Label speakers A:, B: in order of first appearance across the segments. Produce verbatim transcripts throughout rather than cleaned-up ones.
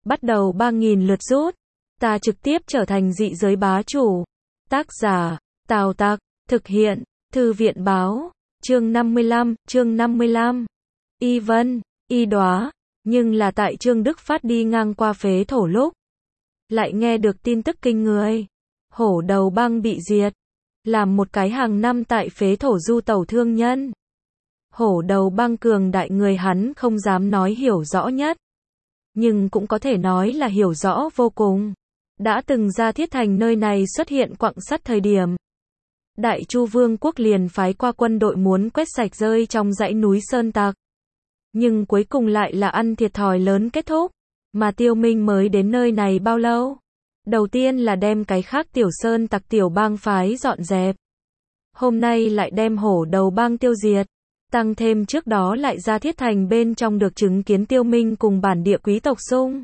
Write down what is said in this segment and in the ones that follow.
A: bắt đầu ba nghìn lượt rút. Ta trực tiếp trở thành dị giới bá chủ. Tác giả, Tào Tặc, thực hiện, Thư viện báo, chương năm mươi lăm, chương năm mươi lăm. Y Vân, Y Đóa, nhưng là tại Trương Đức Phát đi ngang qua phế thổ lúc, lại nghe được tin tức kinh người. Hổ Đầu Bang bị diệt, làm một cái hàng năm tại phế thổ du tẩu thương nhân. Hổ Đầu Bang cường đại người hắn không dám nói hiểu rõ nhất, nhưng cũng có thể nói là hiểu rõ vô cùng. Đã từng ra Thiết Thành nơi này xuất hiện quặng sắt thời điểm, Đại Chu Vương quốc liền phái qua quân đội muốn quét sạch rơi trong dãy núi sơn tặc. Nhưng cuối cùng lại là ăn thiệt thòi lớn kết thúc. Mà Tiêu Minh mới đến nơi này bao lâu? Đầu tiên là đem cái khác tiểu sơn tặc tiểu bang phái dọn dẹp. Hôm nay lại đem Hổ Đầu Bang tiêu diệt. Tăng thêm trước đó lại ra Thiết Thành bên trong được chứng kiến Tiêu Minh cùng bản địa quý tộc xung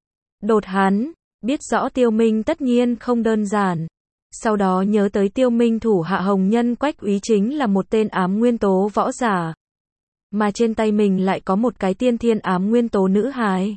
A: đột hắn, biết rõ Tiêu Minh tất nhiên không đơn giản. Sau đó nhớ tới Tiêu Minh thủ hạ Hồng Nhân Quách Úy chính là một tên ám nguyên tố võ giả. Mà trên tay mình lại có một cái tiên thiên ám nguyên tố nữ hài.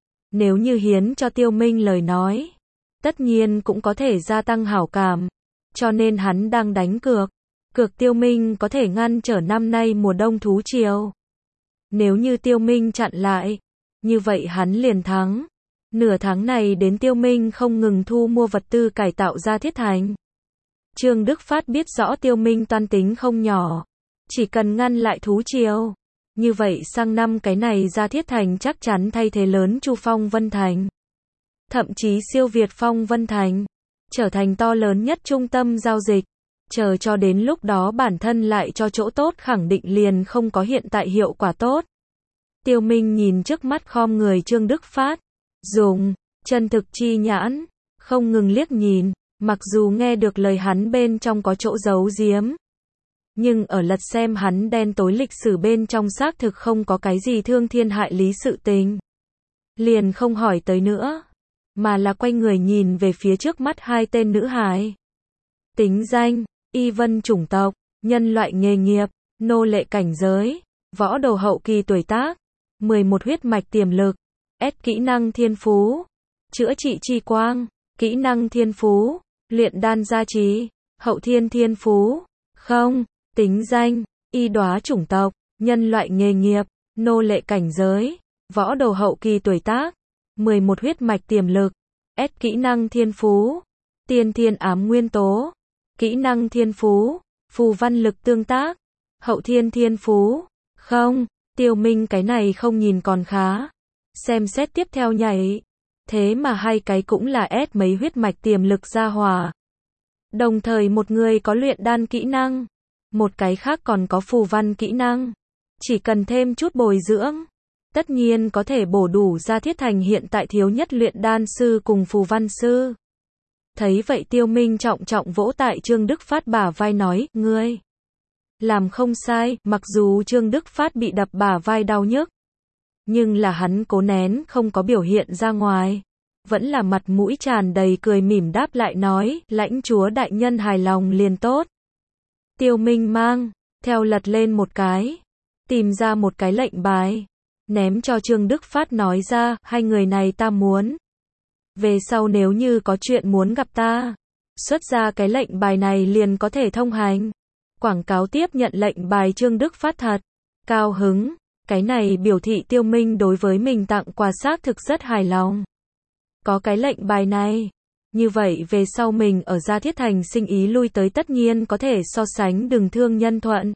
A: Nếu như hiến cho Tiêu Minh lời nói, tất nhiên cũng có thể gia tăng hảo cảm. Cho nên hắn đang đánh cược. Cược Tiêu Minh có thể ngăn trở năm nay mùa đông thú triều. Nếu như Tiêu Minh chặn lại, như vậy hắn liền thắng. Nửa tháng này đến Tiêu Minh không ngừng thu mua vật tư cải tạo ra Thiết Thành. Trương Đức Phát biết rõ Tiêu Minh toan tính không nhỏ. Chỉ cần ngăn lại thú triều, như vậy sang năm cái này ra Thiết Thành chắc chắn thay thế lớn Chu Phong Vân Thành. Thậm chí siêu việt Phong Vân Thành, trở thành to lớn nhất trung tâm giao dịch. Chờ cho đến lúc đó bản thân lại cho chỗ tốt khẳng định liền không có hiện tại hiệu quả tốt. Tiêu Minh nhìn trước mắt khom người Trương Đức Phát, dùng chân thực chi nhãn, không ngừng liếc nhìn, mặc dù nghe được lời hắn bên trong có chỗ giấu giếm. Nhưng ở lật xem hắn đen tối lịch sử bên trong xác thực không có cái gì thương thiên hại lý sự tình. Liền không hỏi tới nữa, mà là quay người nhìn về phía trước mắt hai tên nữ hài. Tính danh, Y Vân chủng tộc, nhân loại nghề nghiệp, nô lệ cảnh giới, võ đồ hậu kỳ tuổi tác, mười một huyết mạch tiềm lực, S kỹ năng thiên phú, chữa trị chi quang, kỹ năng thiên phú, luyện đan gia trì, hậu thiên thiên phú, không, tính danh, Y Đóa chủng tộc, nhân loại nghề nghiệp, nô lệ cảnh giới, võ đồ hậu kỳ tuổi tác, mười một huyết mạch tiềm lực, S kỹ năng thiên phú, tiên thiên ám nguyên tố, kỹ năng thiên phú, phù văn lực tương tác, hậu thiên thiên phú, không, Tiêu Minh cái này không nhìn còn khá. Xem xét tiếp theo nhảy. Thế mà hai cái cũng là S mấy huyết mạch tiềm lực gia hỏa. Đồng thời một người có luyện đan kỹ năng, một cái khác còn có phù văn kỹ năng. Chỉ cần thêm chút bồi dưỡng, tất nhiên có thể bổ đủ ra Thiết Thành hiện tại thiếu nhất luyện đan sư cùng phù văn sư. Thấy vậy Tiêu Minh trọng trọng vỗ tại Trương Đức Phát bả vai nói, ngươi làm không sai. Mặc dù Trương Đức Phát bị đập bả vai đau nhức, nhưng là hắn cố nén không có biểu hiện ra ngoài, vẫn là mặt mũi tràn đầy cười mỉm đáp lại nói, lãnh chúa đại nhân hài lòng liền tốt. Tiêu Minh mang theo lật lên một cái, tìm ra một cái lệnh bài, ném cho Trương Đức Phát nói ra, hai người này ta muốn. Về sau nếu như có chuyện muốn gặp ta, xuất ra cái lệnh bài này liền có thể thông hành. Quảng cáo tiếp nhận lệnh bài Trương Đức Phát thật cao hứng, cái này biểu thị Tiêu Minh đối với mình tặng quà xác thực rất hài lòng. Có cái lệnh bài này, như vậy về sau mình ở Gia Thiết Thành sinh ý lui tới tất nhiên có thể so sánh Đường Thương nhân thuận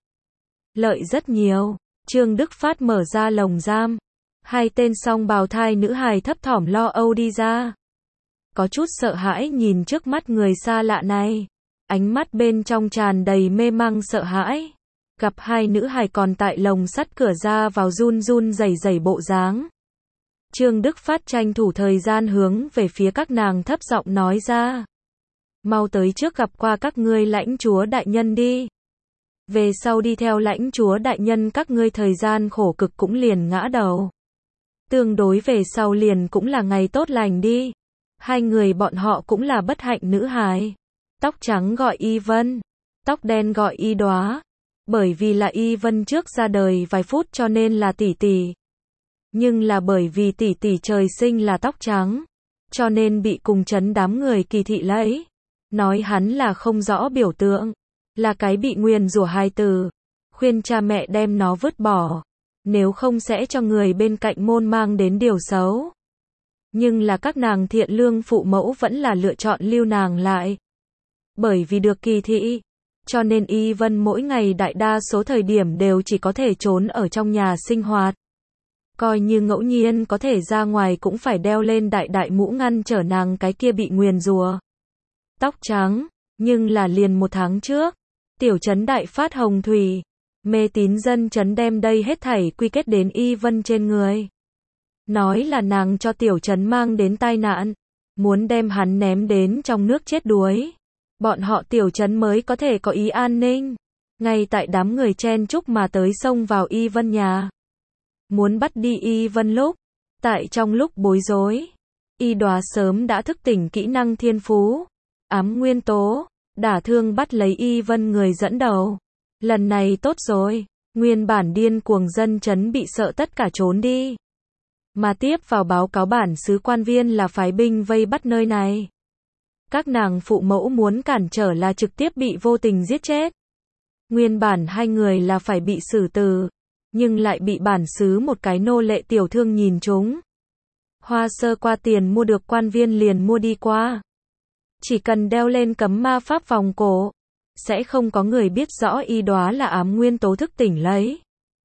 A: lợi rất nhiều. Trương Đức Phát mở ra lồng giam, hai tên song bào thai nữ hài thấp thỏm lo âu đi ra. Có chút sợ hãi nhìn trước mắt người xa lạ này, ánh mắt bên trong tràn đầy mê mang sợ hãi. Gặp hai nữ hài còn tại lồng sắt cửa ra vào run run rẩy rẩy bộ dáng. Trương Đức Phát tranh thủ thời gian hướng về phía các nàng thấp giọng nói ra. Mau tới trước gặp qua các ngươi lãnh chúa đại nhân đi. Về sau đi theo lãnh chúa đại nhân các ngươi thời gian khổ cực cũng liền ngã đầu. Tương đối về sau liền cũng là ngày tốt lành đi. Hai người bọn họ cũng là bất hạnh nữ hài. Tóc trắng gọi Y Vân, tóc đen gọi Y Đóa. Bởi vì là Y Vân trước ra đời vài phút cho nên là tỷ tỷ. Nhưng là bởi vì tỷ tỷ trời sinh là tóc trắng, cho nên bị cùng chấn đám người kỳ thị lấy. Nói hắn là không rõ biểu tượng, là cái bị nguyền rủa hài tử, khuyên cha mẹ đem nó vứt bỏ, nếu không sẽ cho người bên cạnh môn mang đến điều xấu. Nhưng là các nàng thiện lương phụ mẫu vẫn là lựa chọn lưu nàng lại. Bởi vì được kỳ thị, cho nên Y Vân mỗi ngày đại đa số thời điểm đều chỉ có thể trốn ở trong nhà sinh hoạt. Coi như ngẫu nhiên có thể ra ngoài cũng phải đeo lên đại đại mũ ngăn trở nàng cái kia bị nguyền rủa. Tóc trắng, nhưng là liền một tháng trước, tiểu trấn đại phát hồng thủy, mê tín dân trấn đem đây hết thảy quy kết đến Y Vân trên người. Nói là nàng cho tiểu trấn mang đến tai nạn, muốn đem hắn ném đến trong nước chết đuối. Bọn họ tiểu trấn mới có thể có ý an ninh. Ngay tại đám người chen chúc mà tới xông vào Y Vân nhà. Muốn bắt đi Y Vân lúc, tại trong lúc bối rối, Y Đóa sớm đã thức tỉnh kỹ năng thiên phú, ám nguyên tố, đả thương bắt lấy Y Vân người dẫn đầu. Lần này tốt rồi, nguyên bản điên cuồng dân trấn bị sợ tất cả trốn đi. Mà tiếp vào báo cáo bản xứ quan viên là phái binh vây bắt nơi này. Các nàng phụ mẫu muốn cản trở là trực tiếp bị vô tình giết chết. Nguyên bản hai người là phải bị xử tử, nhưng lại bị bản xứ một cái nô lệ tiểu thương nhìn trúng. Hoa sơ qua tiền mua được quan viên liền mua đi qua. Chỉ cần đeo lên cấm ma pháp vòng cổ, sẽ không có người biết rõ Y Đóa là ám nguyên tố thức tỉnh lấy.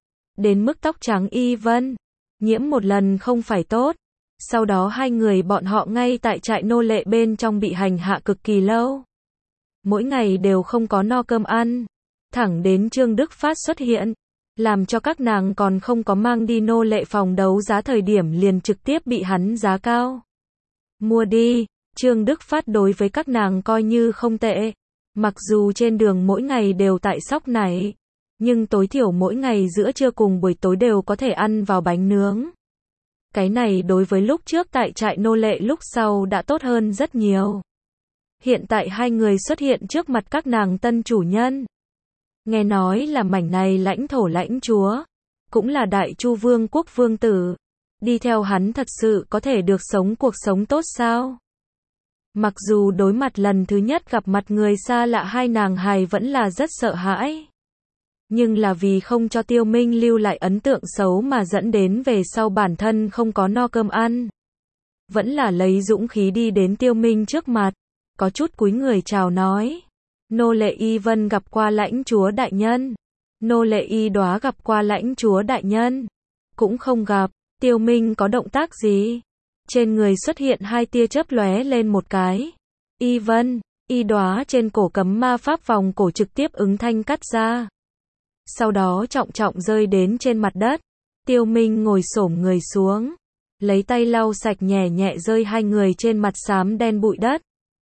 A: Đến mức tóc trắng Y Vân, nhiễm một lần không phải tốt. Sau đó hai người bọn họ ngay tại trại nô lệ bên trong bị hành hạ cực kỳ lâu. Mỗi ngày đều không có no cơm ăn. Thẳng đến Trương Đức Phát xuất hiện, làm cho các nàng còn không có mang đi nô lệ phòng đấu giá thời điểm liền trực tiếp bị hắn giá cao. Mua đi, Trương Đức Phát đối với các nàng coi như không tệ. Mặc dù trên đường mỗi ngày đều tại sóc nảy, nhưng tối thiểu mỗi ngày giữa trưa cùng buổi tối đều có thể ăn vào bánh nướng. Cái này đối với lúc trước tại trại nô lệ lúc sau đã tốt hơn rất nhiều. Hiện tại hai người xuất hiện trước mặt các nàng tân chủ nhân. Nghe nói là mảnh này lãnh thổ lãnh chúa, cũng là Đại Chu Vương quốc vương tử. Đi theo hắn thật sự có thể được sống cuộc sống tốt sao? Mặc dù đối mặt lần thứ nhất gặp mặt người xa lạ hai nàng hài vẫn là rất sợ hãi. Nhưng là vì không cho Tiêu Minh lưu lại ấn tượng xấu mà dẫn đến về sau bản thân không có no cơm ăn. Vẫn là lấy dũng khí đi đến Tiêu Minh trước mặt, có chút cúi người chào nói. Nô lệ Y Vân gặp qua lãnh chúa đại nhân. Nô lệ Y Đóa gặp qua lãnh chúa đại nhân. Cũng không gặp, Tiêu Minh có động tác gì? Trên người xuất hiện hai tia chớp lóe lên một cái. Y Vân, Y Đóa trên cổ cấm ma pháp vòng cổ trực tiếp ứng thanh cắt ra. Sau đó trọng trọng rơi đến trên mặt đất. Tiêu Minh ngồi xổm người xuống, lấy tay lau sạch nhẹ nhẹ rơi hai người trên mặt xám đen bụi đất.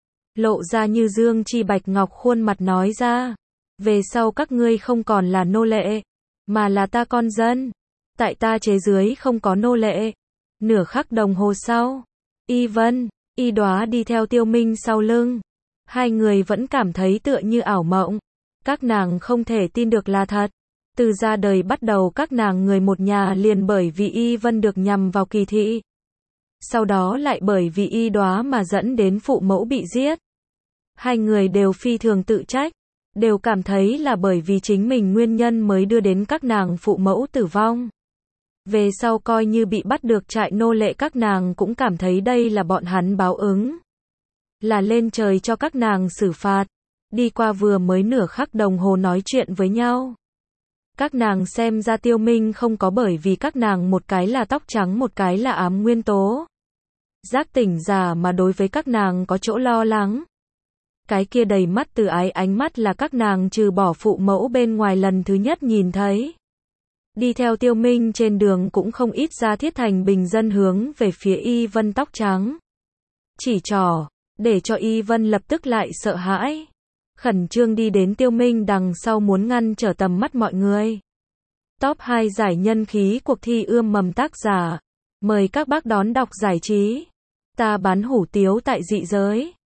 A: Lộ ra như dương chi bạch ngọc khuôn mặt nói ra. Về sau các ngươi không còn là nô lệ, mà là ta con dân. Tại ta chế dưới không có nô lệ. Nửa khắc đồng hồ sau, Y Vân, Y Đóa đi theo Tiêu Minh sau lưng. Hai người vẫn cảm thấy tựa như ảo mộng. Các nàng không thể tin được là thật. Từ ra đời bắt đầu các nàng người một nhà liền bởi vì Y Vân được nhằm vào kỳ thị. Sau đó lại bởi vì Y Đóa mà dẫn đến phụ mẫu bị giết. Hai người đều phi thường tự trách. Đều cảm thấy là bởi vì chính mình nguyên nhân mới đưa đến các nàng phụ mẫu tử vong. Về sau coi như bị bắt được trại nô lệ các nàng cũng cảm thấy đây là bọn hắn báo ứng. Là lên trời cho các nàng xử phạt. Đi qua vừa mới nửa khắc đồng hồ nói chuyện với nhau. Các nàng xem ra Tiêu Minh không có bởi vì các nàng một cái là tóc trắng một cái là ám nguyên tố. Giác tỉnh giả mà đối với các nàng có chỗ lo lắng. Cái kia đầy mắt từ ái ánh mắt là các nàng trừ bỏ phụ mẫu bên ngoài lần thứ nhất nhìn thấy. Đi theo Tiêu Minh trên đường cũng không ít ra thiết thành bình dân hướng về phía Y Vân tóc trắng. Chỉ trỏ, để cho Y Vân lập tức lại sợ hãi. Khẩn trương đi đến Tiêu Minh đằng sau muốn ngăn trở tầm mắt mọi người. Top hai giải nhân khí cuộc thi ươm mầm tác giả. Mời các bác đón đọc giải trí. Ta bán hủ tiếu tại dị giới.